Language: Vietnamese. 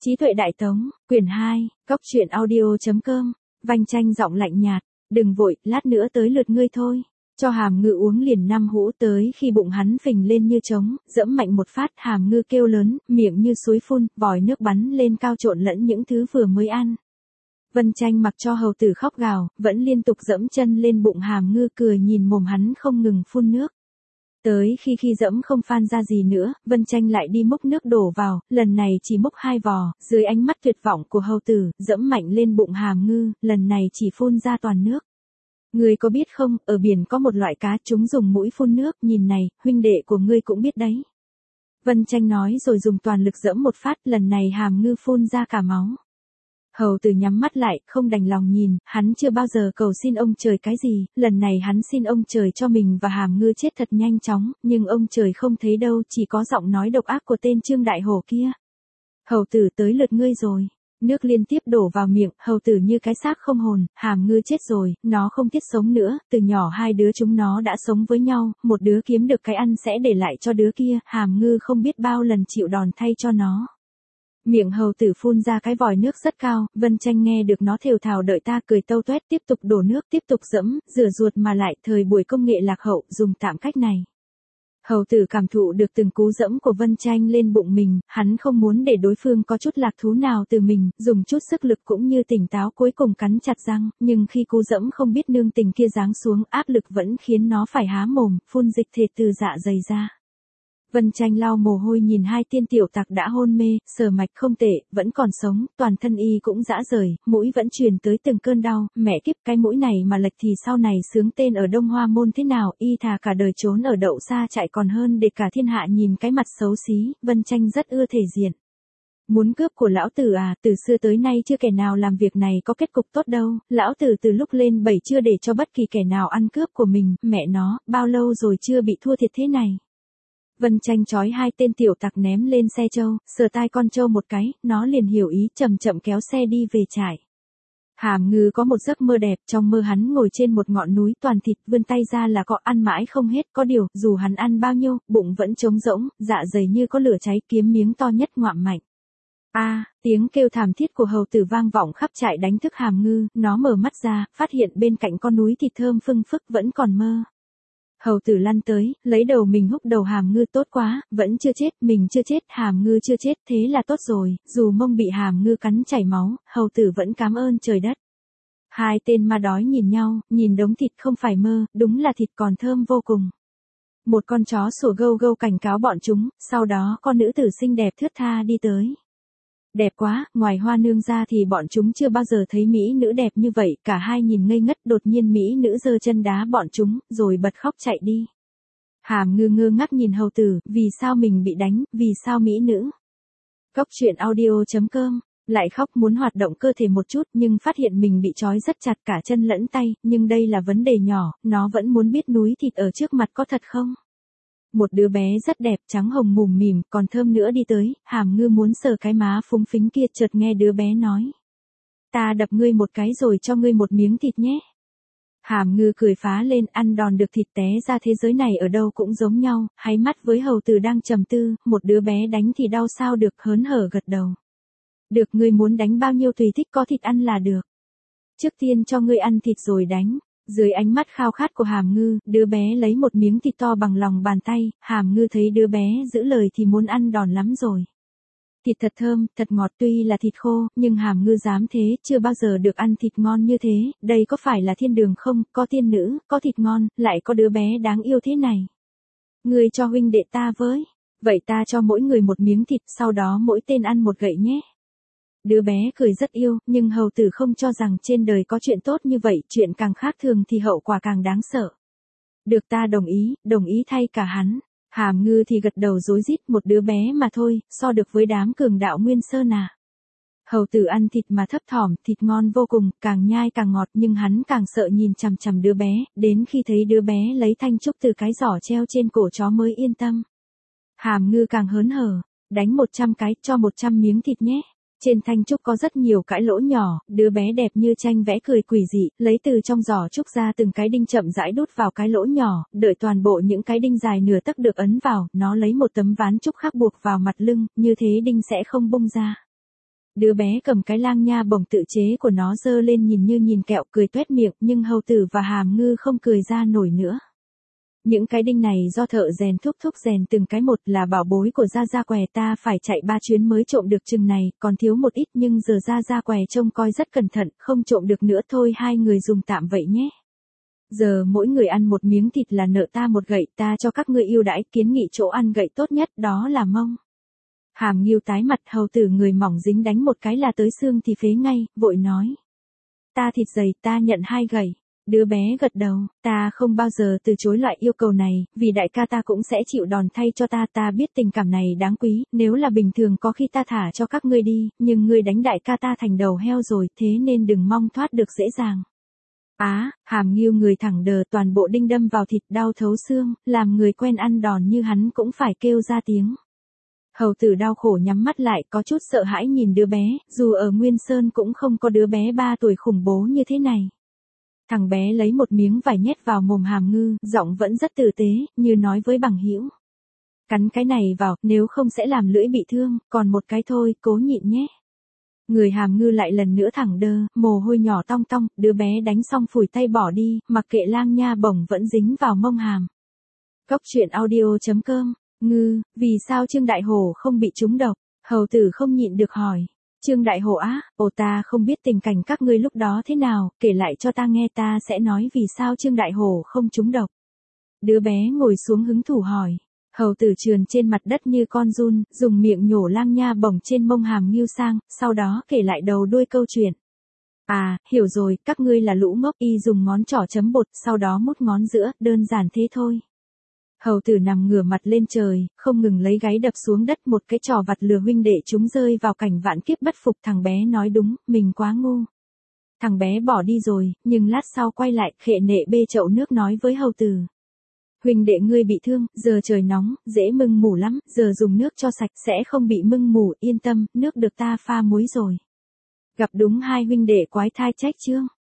Trí tuệ đại tống, quyển 2, Cóc truyện audio.com, Vanh Chanh giọng lạnh nhạt, đừng vội, lát nữa tới lượt ngươi thôi. Cho Hàm Ngư uống liền 5 hũ tới khi bụng hắn phình lên như trống, dẫm mạnh một phát, Hàm Ngư kêu lớn, miệng như suối phun, vòi nước bắn lên cao trộn lẫn những thứ vừa mới ăn. Vân Chanh mặc cho hầu tử khóc gào, vẫn liên tục dẫm chân lên bụng Hàm Ngư, cười nhìn mồm hắn không ngừng phun nước. Tới khi dẫm không phan ra gì nữa, Vân Chanh lại đi múc nước đổ vào, lần này chỉ múc 2 vò, dưới ánh mắt tuyệt vọng của hầu tử, dẫm mạnh lên bụng Hàm Ngư, lần này chỉ phun ra toàn nước. Ngươi có biết không, ở biển có một loại cá, chúng dùng mũi phun nước, nhìn này, huynh đệ của ngươi cũng biết đấy. Vân Chanh nói rồi dùng toàn lực dẫm một phát, lần này Hàm Ngư phun ra cả máu. Hầu tử nhắm mắt lại, không đành lòng nhìn, hắn chưa bao giờ cầu xin ông trời cái gì, lần này hắn xin ông trời cho mình và Hàm Ngư chết thật nhanh chóng, nhưng ông trời không thấy đâu, chỉ có giọng nói độc ác của tên Trương Đại Hổ kia. Hầu tử tới lượt ngươi rồi. Nước liên tiếp đổ vào miệng, hầu tử như cái xác không hồn, Hàm Ngư chết rồi, nó không thiết sống nữa, từ nhỏ hai đứa chúng nó đã sống với nhau, một đứa kiếm được cái ăn sẽ để lại cho đứa kia, Hàm Ngư không biết bao lần chịu đòn thay cho nó. Miệng hầu tử phun ra cái vòi nước rất cao, Vân Chanh nghe được nó thều thào đợi ta cười tâu toét, tiếp tục đổ nước, tiếp tục dẫm, rửa ruột mà lại, thời buổi công nghệ lạc hậu, dùng tạm cách này. Hầu tử cảm thụ được từng cú dẫm của Vân Chanh lên bụng mình, hắn không muốn để đối phương có chút lạc thú nào từ mình, dùng chút sức lực cũng như tỉnh táo cuối cùng cắn chặt răng, nhưng khi cú dẫm không biết nương tình kia giáng xuống, áp lực vẫn khiến nó phải há mồm, phun dịch thể từ dạ dày ra. Vân Chanh lau mồ hôi nhìn hai tiên tiểu tặc đã hôn mê, sờ mạch không tệ, vẫn còn sống, toàn thân y cũng rã rời, mũi vẫn truyền tới từng cơn đau, mẹ kiếp cái mũi này mà lệch thì sau này sướng tên ở Đông Hoa Môn thế nào, y thà cả đời trốn ở đậu xa chạy còn hơn để cả thiên hạ nhìn cái mặt xấu xí, Vân Chanh rất ưa thể diện. Muốn cướp của lão tử à, từ xưa tới nay chưa kẻ nào làm việc này có kết cục tốt đâu, lão tử từ lúc lên 7 chưa để cho bất kỳ kẻ nào ăn cướp của mình, mẹ nó, bao lâu rồi chưa bị thua thiệt thế này. Vân Chanh trói hai tên tiểu tặc ném lên xe trâu, sờ tai con trâu một cái, nó liền hiểu ý, chậm chậm kéo xe đi về trại. Hàm Ngư có một giấc mơ đẹp, trong mơ hắn ngồi trên một ngọn núi toàn thịt, vươn tay ra là cọ, ăn mãi không hết, có điều, dù hắn ăn bao nhiêu, bụng vẫn trống rỗng, dạ dày như có lửa cháy, kiếm miếng to nhất ngoạm mạnh. Tiếng kêu thảm thiết của hầu tử vang vọng khắp trại đánh thức Hàm Ngư, nó mở mắt ra, phát hiện bên cạnh con núi thịt thơm phưng phức vẫn còn mơ. Hầu tử lăn tới, lấy đầu mình húc đầu Hàm Ngư, tốt quá, vẫn chưa chết, mình chưa chết, Hàm Ngư chưa chết, thế là tốt rồi, dù mông bị Hàm Ngư cắn chảy máu, hầu tử vẫn cảm ơn trời đất. Hai tên ma đói nhìn nhau, nhìn đống thịt không phải mơ, đúng là thịt còn thơm vô cùng. Một con chó sủa gâu gâu cảnh cáo bọn chúng, sau đó con nữ tử xinh đẹp thướt tha đi tới. Đẹp quá, ngoài Hoa Nương ra thì bọn chúng chưa bao giờ thấy mỹ nữ đẹp như vậy, cả hai nhìn ngây ngất, đột nhiên mỹ nữ giơ chân đá bọn chúng, rồi bật khóc chạy đi. Hàm Ngư ngơ ngác nhìn hầu tử, vì sao mình bị đánh, vì sao mỹ nữ. Cóc truyện audio.com, lại khóc muốn hoạt động cơ thể một chút nhưng phát hiện mình bị trói rất chặt cả chân lẫn tay, nhưng đây là vấn đề nhỏ, nó vẫn muốn biết núi thịt ở trước mặt có thật không. Một đứa bé rất đẹp, trắng hồng mùm mỉm, còn thơm nữa đi tới, Hàm Ngư muốn sờ cái má phúng phính kia, chợt nghe đứa bé nói. Ta đập ngươi một cái rồi cho ngươi một miếng thịt nhé. Hàm Ngư cười phá lên, ăn đòn được thịt té ra thế giới này ở đâu cũng giống nhau, háy mắt với hầu tử đang trầm tư, một đứa bé đánh thì đau sao được, hớn hở gật đầu. Được, ngươi muốn đánh bao nhiêu tùy thích, có thịt ăn là được. Trước tiên cho ngươi ăn thịt rồi đánh. Dưới ánh mắt khao khát của Hàm Ngư, đứa bé lấy một miếng thịt to bằng lòng bàn tay, Hàm Ngư thấy đứa bé giữ lời thì muốn ăn đòn lắm rồi. Thịt thật thơm, thật ngọt, tuy là thịt khô, nhưng Hàm Ngư dám thế, chưa bao giờ được ăn thịt ngon như thế, đây có phải là thiên đường không, có tiên nữ, có thịt ngon, lại có đứa bé đáng yêu thế này. Ngươi cho huynh đệ ta với, vậy ta cho mỗi người một miếng thịt, sau đó mỗi tên ăn một gậy nhé. Đứa bé cười rất yêu, nhưng hầu tử không cho rằng trên đời có chuyện tốt như vậy, chuyện càng khác thường thì hậu quả càng đáng sợ. Được, ta đồng ý thay cả hắn. Hàm Ngư thì gật đầu rối rít, một đứa bé mà thôi, so được với đám cường đạo Nguyên Sơn à. Hầu tử ăn thịt mà thấp thỏm, thịt ngon vô cùng, càng nhai càng ngọt, nhưng hắn càng sợ nhìn chằm chằm đứa bé, đến khi thấy đứa bé lấy thanh trúc từ cái giỏ treo trên cổ chó mới yên tâm. Hàm Ngư càng hớn hở, đánh 100 cái, cho 100 miếng thịt nhé. Trên thanh trúc có rất nhiều cái lỗ nhỏ, đứa bé đẹp như tranh vẽ cười quỷ dị, lấy từ trong giỏ trúc ra từng cái đinh chậm rãi đút vào cái lỗ nhỏ, đợi toàn bộ những cái đinh dài nửa tấc được ấn vào, nó lấy một tấm ván trúc khác buộc vào mặt lưng, như thế đinh sẽ không bung ra. Đứa bé cầm cái lang nha bổng tự chế của nó giơ lên nhìn như nhìn kẹo cười toét miệng, nhưng Hầu Tử và Hàm Ngư không cười ra nổi nữa. Những cái đinh này do thợ rèn thúc rèn từng cái một, là bảo bối của Gia Gia Què, ta phải chạy 3 chuyến mới trộm được chừng này, còn thiếu một ít nhưng giờ Gia Gia Què trông coi rất cẩn thận, không trộm được nữa thôi, hai người dùng tạm vậy nhé. Giờ mỗi người ăn một miếng thịt là nợ ta một gậy, ta cho các ngươi ưu đãi, kiến nghị chỗ ăn gậy tốt nhất đó là mông. Hàm Ngưu tái mặt, Hầu Tử người mỏng dính đánh một cái là tới xương thì phế ngay, vội nói. Ta thịt dày, ta nhận 2 gậy. Đứa bé gật đầu, ta không bao giờ từ chối loại yêu cầu này, vì đại ca ta cũng sẽ chịu đòn thay cho ta biết tình cảm này đáng quý, nếu là bình thường có khi ta thả cho các ngươi đi, nhưng ngươi đánh đại ca ta thành đầu heo rồi, thế nên đừng mong thoát được dễ dàng. Hàm Ngưu người thẳng đờ, toàn bộ đinh đâm vào thịt đau thấu xương, làm người quen ăn đòn như hắn cũng phải kêu ra tiếng. Hầu Tử đau khổ nhắm mắt lại, có chút sợ hãi nhìn đứa bé, dù ở Nguyên Sơn cũng không có đứa bé 3 tuổi khủng bố như thế này. Thằng bé lấy một miếng vải nhét vào mồm Hàm Ngư, giọng vẫn rất tử tế, như nói với bằng hữu. Cắn cái này vào, nếu không sẽ làm lưỡi bị thương, còn một cái thôi, cố nhịn nhé. Người Hàm Ngư lại lần nữa thẳng đơ, mồ hôi nhỏ tong tong, đứa bé đánh xong phủi tay bỏ đi, mặc kệ lang nha bổng vẫn dính vào mông Hàm. Cốc truyện audio.com, Ngư, vì sao Trương Đại Hổ không bị trúng độc? Hầu Tử không nhịn được hỏi. Trương Đại Hổ á, ta không biết tình cảnh các ngươi lúc đó thế nào, kể lại cho ta nghe, ta sẽ nói vì sao Trương Đại Hổ không trúng độc. Đứa bé ngồi xuống hứng thú hỏi. Hầu Tử trườn trên mặt đất như con giun, dùng miệng nhổ lang nha bổng trên mông Hàm Ngưu sang, sau đó kể lại đầu đuôi câu chuyện. Hiểu rồi, các ngươi là lũ ngốc, y dùng ngón trỏ chấm bột, sau đó mút ngón giữa, đơn giản thế thôi. Hầu Tử nằm ngửa mặt lên trời, không ngừng lấy gáy đập xuống đất, một cái trò vặt lừa huynh đệ chúng rơi vào cảnh vạn kiếp bất phục. Thằng bé nói đúng, mình quá ngu. Thằng bé bỏ đi rồi, nhưng lát sau quay lại, khệ nệ bê chậu nước nói với Hầu Tử. Huynh đệ ngươi bị thương, giờ trời nóng, dễ mưng mủ lắm, giờ dùng nước cho sạch sẽ không bị mưng mủ, yên tâm, nước được ta pha muối rồi. Gặp đúng hai huynh đệ quái thai trách Trương.